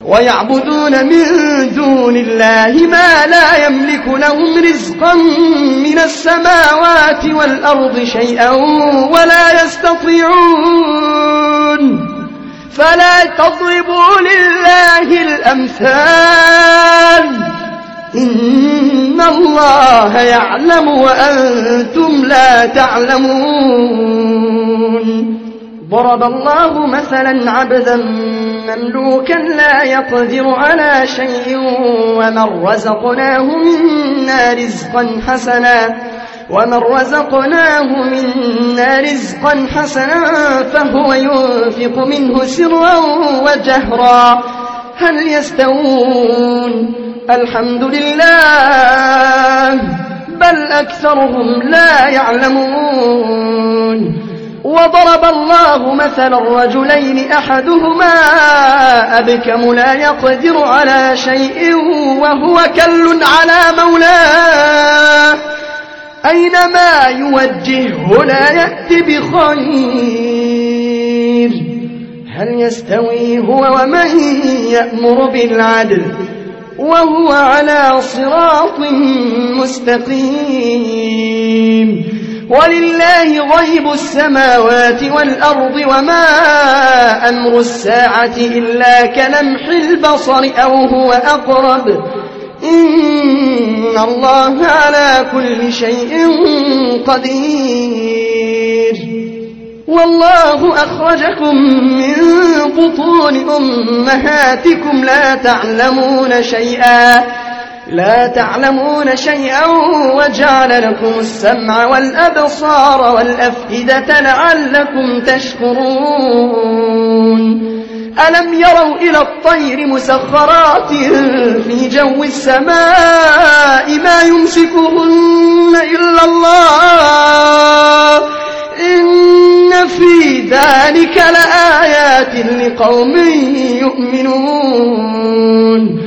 ويعبدون من دون الله ما لا يملك لهم رزقا من السماوات والأرض شيئا ولا يستطيعون فلا تضربوا لله الأمثال إن الله يعلم وأنتم لا تعلمون. ضرب الله مثلا عبدا مملوكا لا يقدر على شيء ومن رزقناه منا رزقا حسنا فهو ينفق منه سرا وجهرا هل يستوون؟ الحمد لله بل أكثرهم لا يعلمون. وضرب الله مثلا رجلين أحدهما أبكم لا يقدر على شيء وهو كل على مولاه أينما يوجهه لا يأتي بخير هل يستوي هو ومن يأمر بالعدل وهو على صراط مستقيم. ولله غيب السماوات والأرض وما أمر الساعة إلا كلمح البصر أو هو أقرب إن الله على كل شيء قدير. والله أخرجكم من بطون أمهاتكم لا تعلمون شيئا وجعل لكم السمع والأبصار والأفئدة لعلكم تشكرون. ألم يروا إلى الطير مسخرات في جو السماء ما يمسكهن إلا الله إن في ذلك لآيات لقوم يؤمنون.